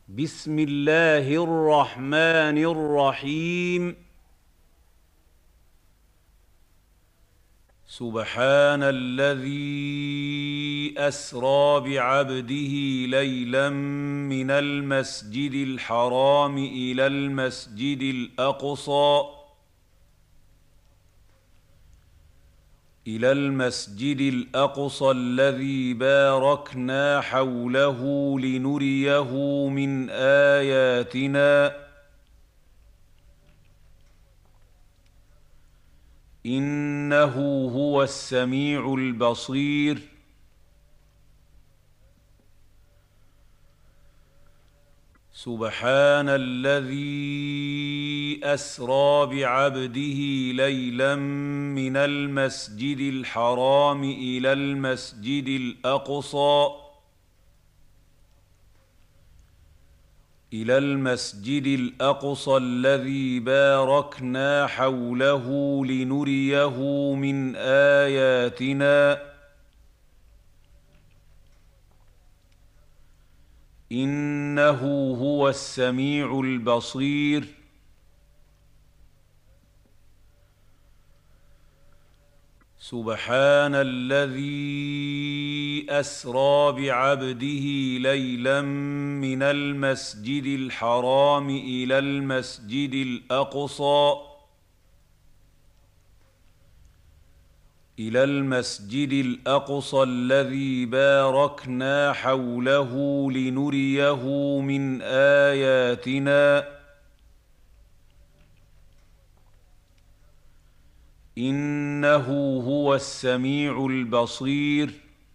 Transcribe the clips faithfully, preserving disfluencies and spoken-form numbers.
بسم الله الرحمن الرحيم. سبحان الذي أسرى بعبده ليلا من المسجد الحرام إلى المسجد الأقصى إلى المسجد الأقصى الذي باركنا حوله لنريه من آياتنا إنه هو السميع البصير. سبحان الذي أسرى بعبده ليلا من المسجد الحرام إلى المسجد الأقصى إلى المسجد الأقصى الذي باركنا حوله لنريه من آياتنا إنه هو السميع البصير. سبحان الذي أسرى بعبده ليلا من المسجد الحرام إلى المسجد الأقصى إلى المسجد الأقصى الذي باركنا حوله لنريه من آياتنا إنه هو السميع البصير.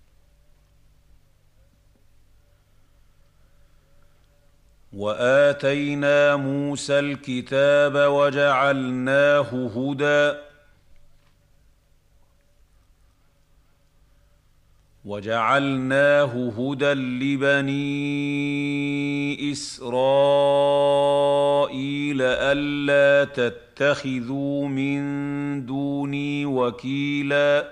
وآتينا موسى الكتاب وجعلناه هدى وجعلناه هدى لبني إسرائيل ألا تتخذوا من دوني وكيلا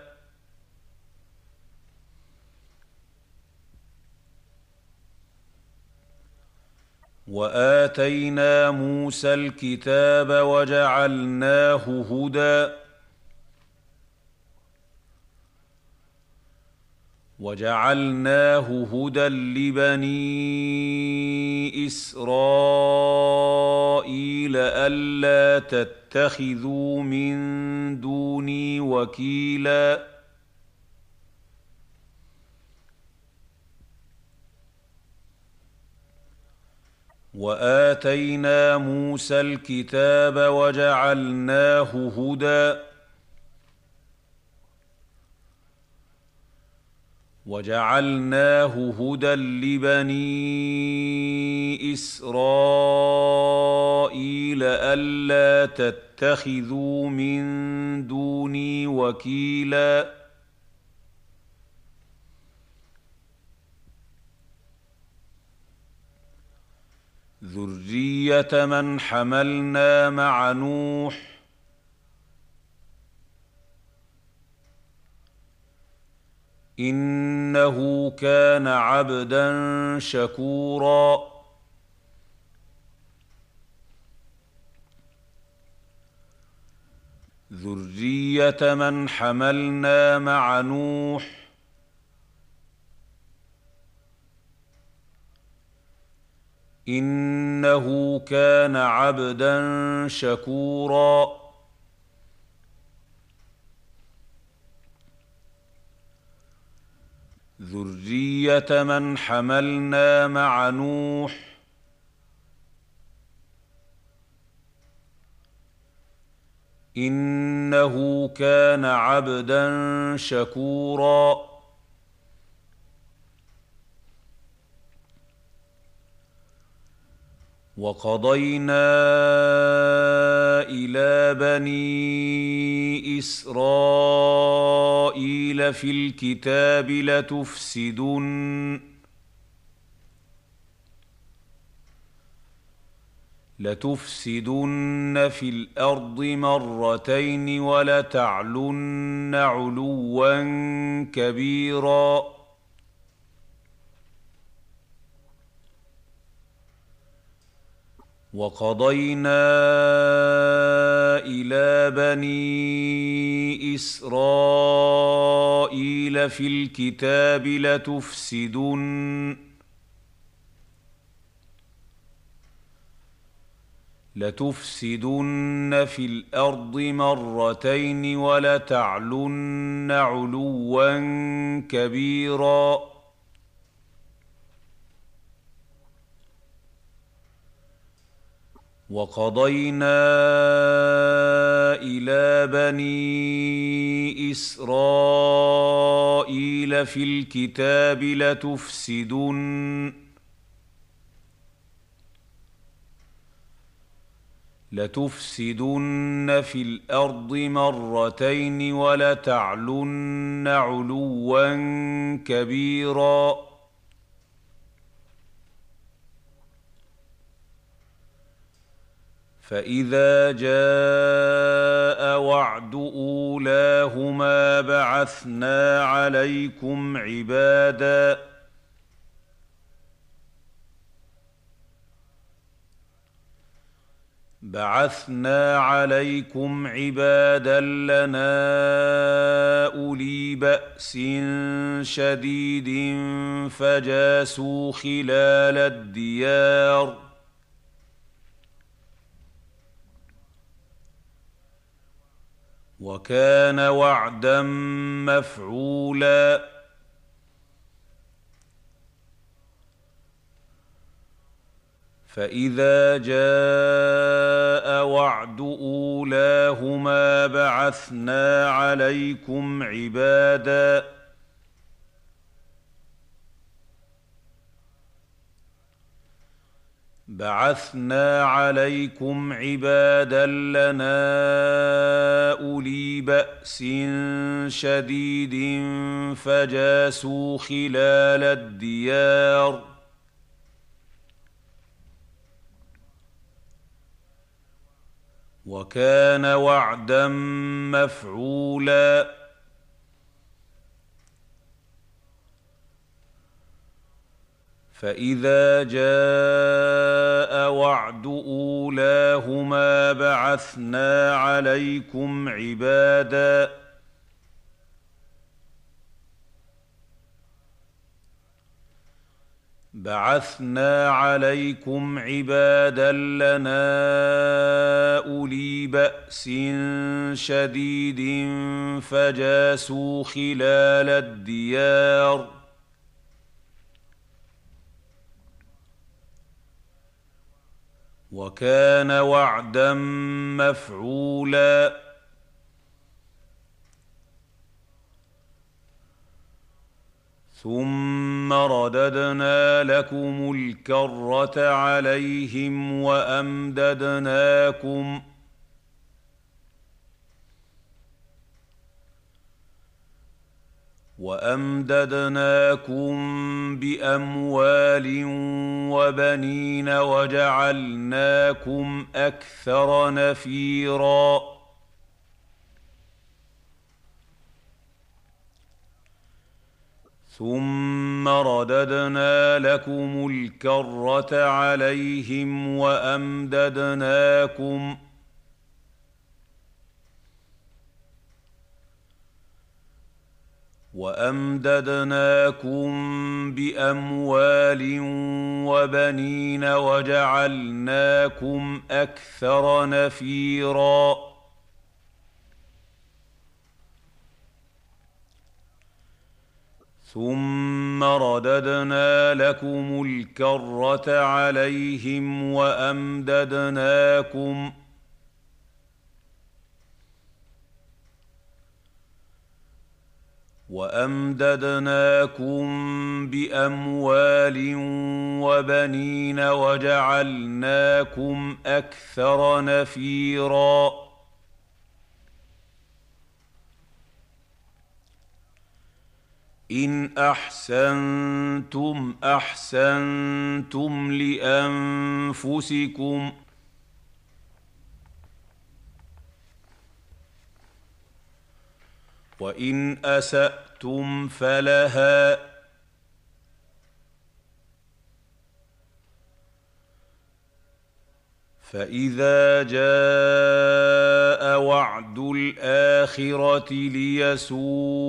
وآتينا موسى الكتاب وجعلناه هدى وجعلناه هدى لبني إسرائيل ألا تتخذوا من دوني وكيلا وآتينا موسى الكتاب وجعلناه هدى وجعلناه هدى لبني إسرائيل ألا تتخذوا من دوني وكيلا ذرية من حملنا مع نوح إنه كان عبدا شكورا. ذرية من حملنا مع نوح إنه كان عبدا شكورا. ذرية من حملنا مع نوح إنه كان عبدا شكورا. وقضينا إلى بني إسرائيل في الكتاب لتفسدن لتفسدن في الأرض مرتين ولتعلن علوا كبيرا وقضينا إلى بني إسرائيل في الكتاب لتفسدن لتفسدن في الأرض مرتين ولتعلن علوا كبيرا وقضينا إلى بني إسرائيل في الكتاب لتفسدن لتفسدن في الأرض مرتين ولتعلن علوا كبيرا فإذا جاء وعد أولاهما بعثنا عليكم عباداً بعثنا عليكم عبادا لنا أولي بأس شديد فجاسوا خلال الديار وكان وعدا مفعولا فإذا جاء وعد أولاهما بعثنا عليكم عبادا بعثنا عليكم عبادا لنا أولي بأس شديد فجاسوا خلال الديار وكان وعدا مفعولا فإذا جاء وعد أولاهما بعثنا عليكم عبادا بعثنا عليكم عبادا لنا أولي بأس شديد فجاسوا خلال الديار وكان وعدا مفعولا ثم رددنا لكم الكرة عليهم وأمددناكم وأمددناكم بأموال وبنين وجعلناكم أكثر نفيرا ثم رددنا لكم الكرة عليهم وأمددناكم وأمددناكم بأموال وبنين وجعلناكم أكثر نفيرا ثم رددنا لكم الكرة عليهم وأمددناكم وأمددناكم بأموال وبنين وجعلناكم أكثر نفيرا إن أحسنتم أحسنتم لأنفسكم وإن أسأتم فلها فإذا جاء وعد الآخرة ليسوءوا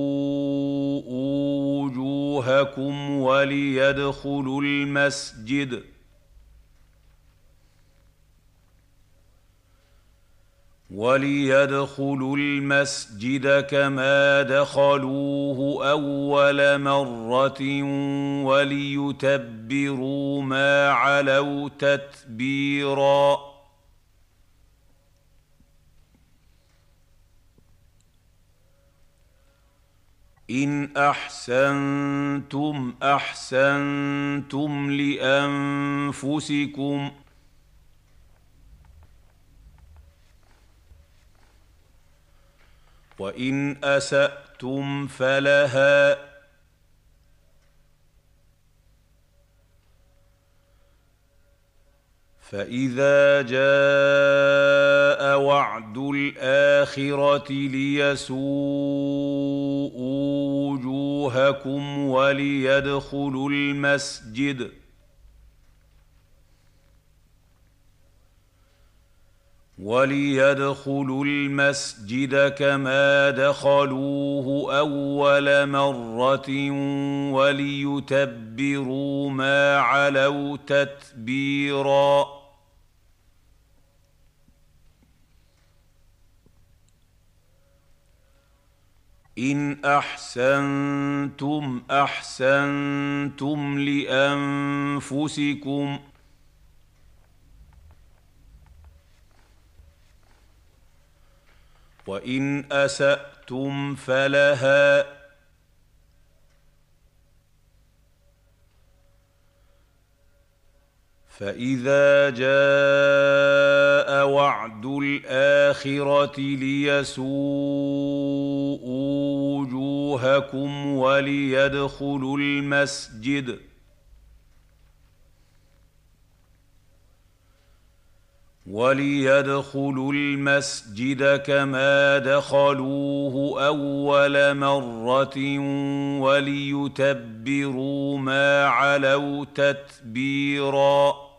وجوهكم وليدخلوا المسجد وليدخلوا المسجد كما دخلوه أول مرة وليتبروا ما علوا تتبيرا. إن أحسنتم أحسنتم لأنفسكم وإن أسأتم فلها فإذا جاء وعد الآخرة ليسوءوا وجوهكم وليدخلوا المسجد وليدخلوا المسجد كما دخلوه أول مرة وليتبروا ما علوا تتبيرا. إن أحسنتم أحسنتم لأنفسكم وإن أسأتم فلها فإذا جاء وعد الآخرة ليسوءوا وجوهكم وليدخلوا المسجد وليدخلوا المسجد كما دخلوه أول مرة وليتبروا ما علوا تتبيرا.